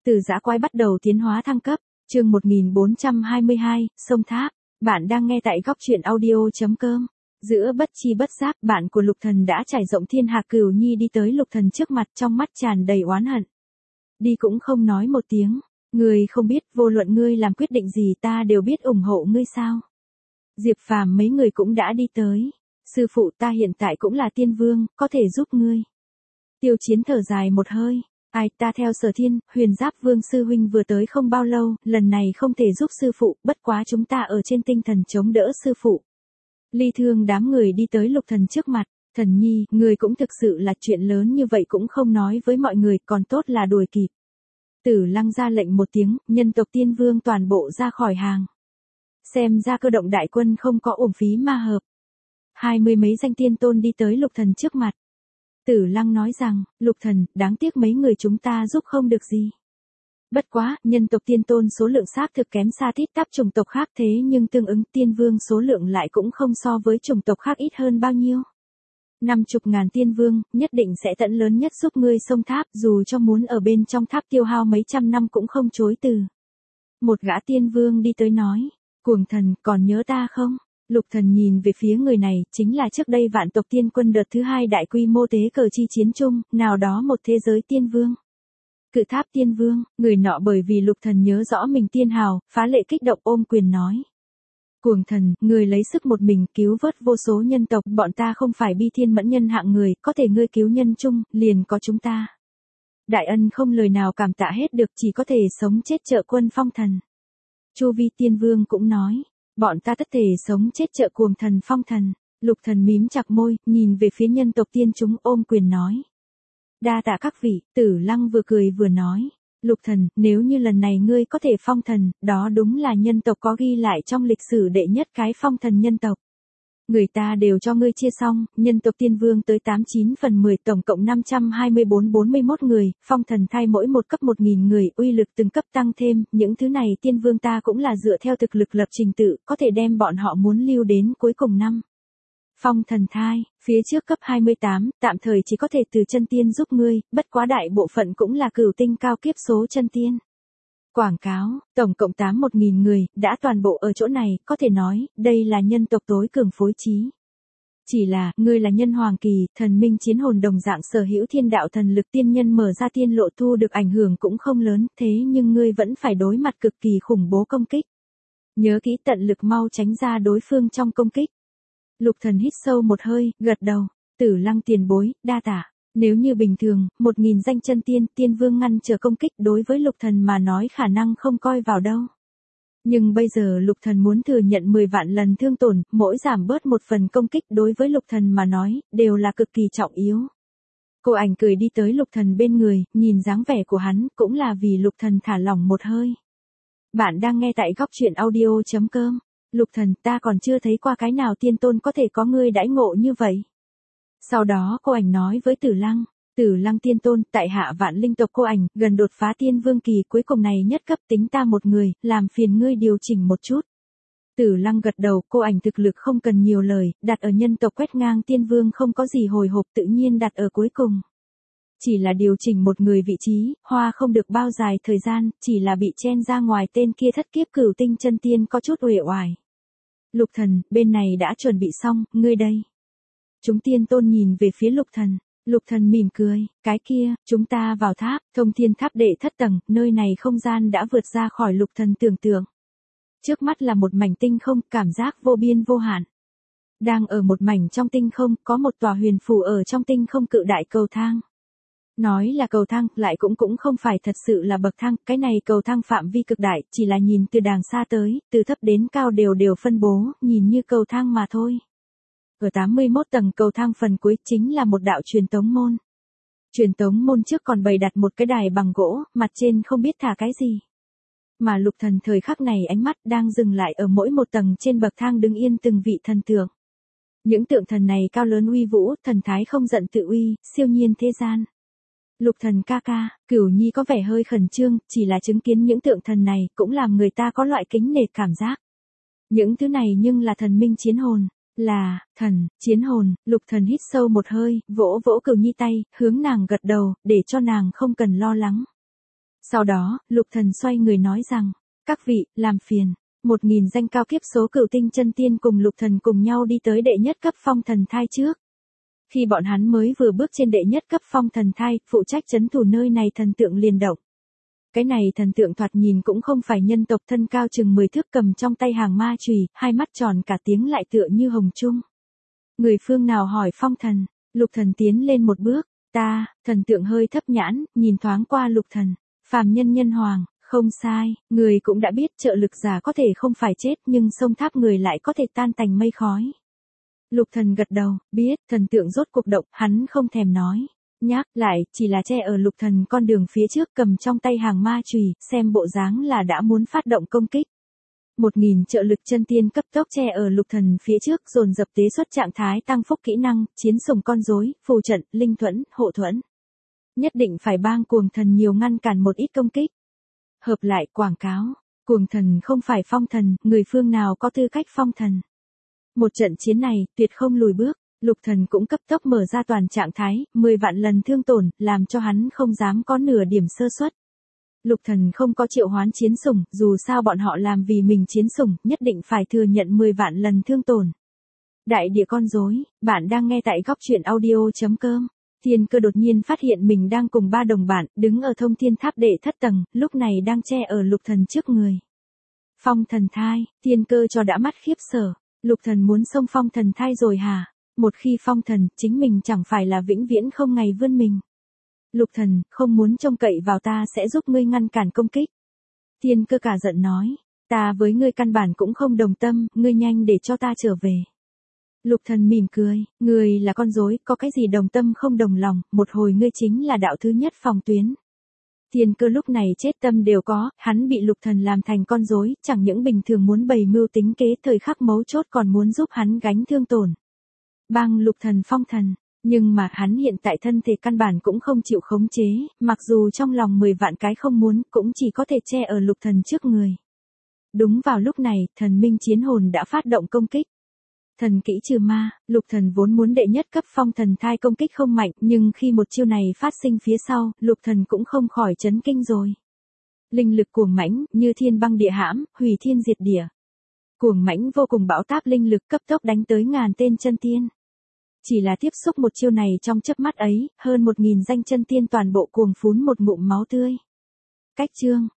Từ dã quái bắt đầu tiến hóa thăng cấp, chương 1422, sông Tháp. Bạn đang nghe tại góc truyện audio.com. Giữa bất chi bất giác, bạn của Lục Thần đã trải rộng thiên hạ Cửu Nhi đi tới Lục Thần trước mặt, trong mắt tràn đầy oán hận. Đi cũng không nói một tiếng, ngươi không biết vô luận ngươi làm quyết định gì ta đều biết ủng hộ ngươi sao? Diệp Phàm mấy người cũng đã đi tới. Sư phụ, ta hiện tại cũng là tiên vương, có thể giúp ngươi. Tiêu Chiến thở dài một hơi. Ai, ta theo Sở Thiên, Huyền Giáp Vương sư huynh vừa tới không bao lâu, lần này không thể giúp sư phụ, bất quá chúng ta ở trên tinh thần chống đỡ sư phụ. Ly Thương đám người đi tới Lục Thần trước mặt. Thần nhi, người cũng thực sự là chuyện lớn như vậy cũng không nói với mọi người, còn tốt là đuổi kịp. Tử Lăng ra lệnh một tiếng, nhân tộc tiên vương toàn bộ ra khỏi hàng. Xem ra cơ động đại quân không có uổng phí ma hợp. 20 mấy danh tiên tôn đi tới Lục Thần trước mặt. Tử Lăng nói rằng, Lục Thần, đáng tiếc mấy người chúng ta giúp không được gì. Bất quá, nhân tộc tiên tôn số lượng xác thực kém xa tít tắp chủng tộc khác, thế nhưng tương ứng tiên vương số lượng lại cũng không so với chủng tộc khác ít hơn bao nhiêu. 50.000 tiên vương, nhất định sẽ tận lớn nhất giúp ngươi sông Tháp, dù cho muốn ở bên trong tháp tiêu hao mấy trăm năm cũng không chối từ. Một gã tiên vương đi tới nói, Cuồng Thần, còn nhớ ta không? Lục Thần nhìn về phía người này, chính là trước đây vạn tộc tiên quân đợt thứ 2 đại quy mô tế cờ chi chiến chung, nào đó một thế giới tiên vương. Cự Tháp tiên vương, người nọ bởi vì Lục Thần nhớ rõ mình tiên hào, phá lệ kích động ôm quyền nói. Cuồng Thần, người lấy sức một mình cứu vớt vô số nhân tộc, bọn ta không phải bi thiên mẫn nhân hạng người, có thể ngươi cứu nhân chung, liền có chúng ta. Đại ân không lời nào cảm tạ hết được, chỉ có thể sống chết trợ quân Phong Thần. Chu Vi tiên vương cũng nói. Bọn ta tất thể sống chết trợ Cuồng Thần Phong Thần. Lục Thần mím chặt môi, nhìn về phía nhân tộc tiên chúng ôm quyền nói. Đa tạ các vị. Tử Lăng vừa cười vừa nói. Lục Thần, nếu như lần này ngươi có thể phong thần, đó đúng là nhân tộc có ghi lại trong lịch sử đệ nhất cái phong thần nhân tộc. Người ta đều cho ngươi chia xong, nhân tộc tiên vương tới 89/10, tổng cộng 524-41 người, phong thần thai mỗi một cấp 1.000 người, uy lực từng cấp tăng thêm, những thứ này tiên vương ta cũng là dựa theo thực lực lập trình tự, có thể đem bọn họ muốn lưu đến cuối cùng năm. Phong thần thai, phía trước cấp 28, tạm thời chỉ có thể từ chân tiên giúp ngươi, bất quá đại bộ phận cũng là cửu tinh cao kiếp số chân tiên. Quảng cáo, tổng cộng 81.000 người, đã toàn bộ ở chỗ này, có thể nói, đây là nhân tộc tối cường phối trí. Chỉ là, ngươi là nhân hoàng kỳ, thần minh chiến hồn đồng dạng sở hữu thiên đạo thần lực tiên nhân mở ra tiên lộ thu được ảnh hưởng cũng không lớn, thế nhưng ngươi vẫn phải đối mặt cực kỳ khủng bố công kích. Nhớ kỹ tận lực mau tránh ra đối phương trong công kích. Lục Thần hít sâu một hơi, gật đầu, Tử Lăng tiền bối, đa tạ. Nếu như bình thường, 1.000 danh chân tiên, tiên vương ngăn trở công kích đối với Lục Thần mà nói khả năng không coi vào đâu. Nhưng bây giờ Lục Thần muốn thừa nhận 10 vạn lần thương tổn, mỗi giảm bớt một phần công kích đối với Lục Thần mà nói, đều là cực kỳ trọng yếu. Cô Ảnh cười đi tới Lục Thần bên người, nhìn dáng vẻ của hắn, cũng là vì Lục Thần thả lỏng một hơi. Bạn đang nghe tại góc truyện audio.com. Lục Thần, ta còn chưa thấy qua cái nào tiên tôn có thể có ngươi đãi ngộ như vậy. Sau đó cô Ảnh nói với Tử Lăng, Tử Lăng tiên tôn, tại hạ vạn linh tộc cô Ảnh, gần đột phá tiên vương kỳ cuối cùng này nhất cấp tính ta một người, làm phiền ngươi điều chỉnh một chút. Tử Lăng gật đầu, cô Ảnh thực lực không cần nhiều lời, đặt ở nhân tộc quét ngang tiên vương không có gì hồi hộp tự nhiên đặt ở cuối cùng. Chỉ là điều chỉnh một người vị trí, hoa không được bao dài thời gian, chỉ là bị chen ra ngoài tên kia thất kiếp cửu tinh chân tiên có chút uể oải. Lục Thần, bên này đã chuẩn bị xong, ngươi đây. Chúng tiên tôn nhìn về phía Lục Thần. Lục Thần mỉm cười, cái kia, chúng ta vào tháp, Thông Thiên Tháp đệ thất tầng, nơi này không gian đã vượt ra khỏi Lục Thần tưởng tượng. Trước mắt là một mảnh tinh không, cảm giác vô biên vô hạn. Đang ở một mảnh trong tinh không, có một tòa huyền phù ở trong tinh không cự đại cầu thang. Nói là cầu thang, lại cũng không phải thật sự là bậc thang, cái này cầu thang phạm vi cực đại, chỉ là nhìn từ đàng xa tới, từ thấp đến cao đều phân bố, nhìn như cầu thang mà thôi. Ở 81 tầng cầu thang phần cuối chính là một đạo truyền tống môn. Truyền tống môn trước còn bày đặt một cái đài bằng gỗ, mặt trên không biết thả cái gì. Mà Lục Thần thời khắc này ánh mắt đang dừng lại ở mỗi một tầng trên bậc thang đứng yên từng vị thần tượng. Những tượng thần này cao lớn uy vũ, thần thái không giận tự uy, siêu nhiên thế gian. Lục Thần ca ca, Cửu Nhi có vẻ hơi khẩn trương, chỉ là chứng kiến những tượng thần này cũng làm người ta có loại kính nể cảm giác. Những thứ này nhưng là thần minh chiến hồn. Là, thần, chiến hồn. Lục Thần hít sâu một hơi, vỗ vỗ Cửu Nhi tay, hướng nàng gật đầu, để cho nàng không cần lo lắng. Sau đó, Lục Thần xoay người nói rằng, các vị, làm phiền, 1000 danh cao kiếp số cửu tinh chân tiên cùng Lục Thần cùng nhau đi tới đệ nhất cấp phong thần thai trước. Khi bọn hắn mới vừa bước trên đệ nhất cấp phong thần thai, phụ trách trấn thủ nơi này thần tượng liền động. Cái này thần tượng thoạt nhìn cũng không phải nhân tộc, thân cao chừng 10 thước, cầm trong tay hàng ma chùy, hai mắt tròn cả tiếng lại tựa như hồng trung. Người phương nào hỏi phong thần? Lục Thần tiến lên một bước, ta, thần tượng hơi thấp nhãn, nhìn thoáng qua Lục Thần, phàm nhân nhân hoàng, không sai, người cũng đã biết trợ lực giả có thể không phải chết nhưng sông tháp người lại có thể tan tành mây khói. Lục Thần gật đầu, biết, thần tượng rốt cuộc động, hắn không thèm nói. Nhắc lại, chỉ là che ở Lục Thần con đường phía trước, cầm trong tay hàng ma chùy, xem bộ dáng là đã muốn phát động công kích. 1000 trợ lực chân tiên cấp tốc che ở Lục Thần phía trước, dồn dập tế xuất trạng thái tăng phúc kỹ năng, chiến sùng con rối, phù trận, linh thuẫn, hộ thuẫn. Nhất định phải bang cuồng thần nhiều ngăn cản một ít công kích. Hợp lại quảng cáo, cuồng thần không phải phong thần, người phương nào có tư cách phong thần. Một trận chiến này, tuyệt không lùi bước. Lục Thần cũng cấp tốc mở ra toàn trạng thái, 10 vạn lần thương tổn, làm cho hắn không dám có nửa điểm sơ suất. Lục Thần không có triệu hoán chiến sủng, dù sao bọn họ làm vì mình chiến sủng, nhất định phải thừa nhận 10 vạn lần thương tổn. Đại địa con rối, bạn đang nghe tại góc truyện audio.com. Thiên Cơ đột nhiên phát hiện mình đang cùng 3 đồng bạn, đứng ở thông thiên tháp đệ thất tầng, lúc này đang che ở Lục Thần trước người. Phong thần thai, Thiên Cơ cho đã mắt khiếp sợ. Lục Thần muốn xông phong thần thai rồi hả? Một khi phong thần, chính mình chẳng phải là vĩnh viễn không ngày vươn mình. Lục Thần, không muốn trông cậy vào ta sẽ giúp ngươi ngăn cản công kích. Thiên Cơ cả giận nói, ta với ngươi căn bản cũng không đồng tâm, ngươi nhanh để cho ta trở về. Lục Thần mỉm cười, ngươi là con rối, có cái gì đồng tâm không đồng lòng, một hồi ngươi chính là đạo thứ nhất phòng tuyến. Thiên Cơ lúc này chết tâm đều có, hắn bị Lục Thần làm thành con rối, chẳng những bình thường muốn bày mưu tính kế, thời khắc mấu chốt còn muốn giúp hắn gánh thương tổn. Bang Lục Thần phong thần, nhưng mà hắn hiện tại thân thể căn bản cũng không chịu khống chế, mặc dù trong lòng 10 vạn cái không muốn, cũng chỉ có thể che ở Lục Thần trước người. Đúng vào lúc này, thần minh chiến hồn đã phát động công kích. Thần kỹ trừ ma, Lục Thần vốn muốn đệ nhất cấp phong thần thai công kích không mạnh, nhưng khi một chiêu này phát sinh phía sau, Lục Thần cũng không khỏi chấn kinh rồi. Linh lực cuồng mãnh, như thiên băng địa hãm, hủy thiên diệt địa. Cuồng mãnh vô cùng bão táp linh lực cấp tốc đánh tới ngàn tên chân tiên. Chỉ là tiếp xúc một chiêu này trong chớp mắt ấy, hơn 1000 danh chân tiên toàn bộ cuồng phún một ngụm máu tươi. Cách chương,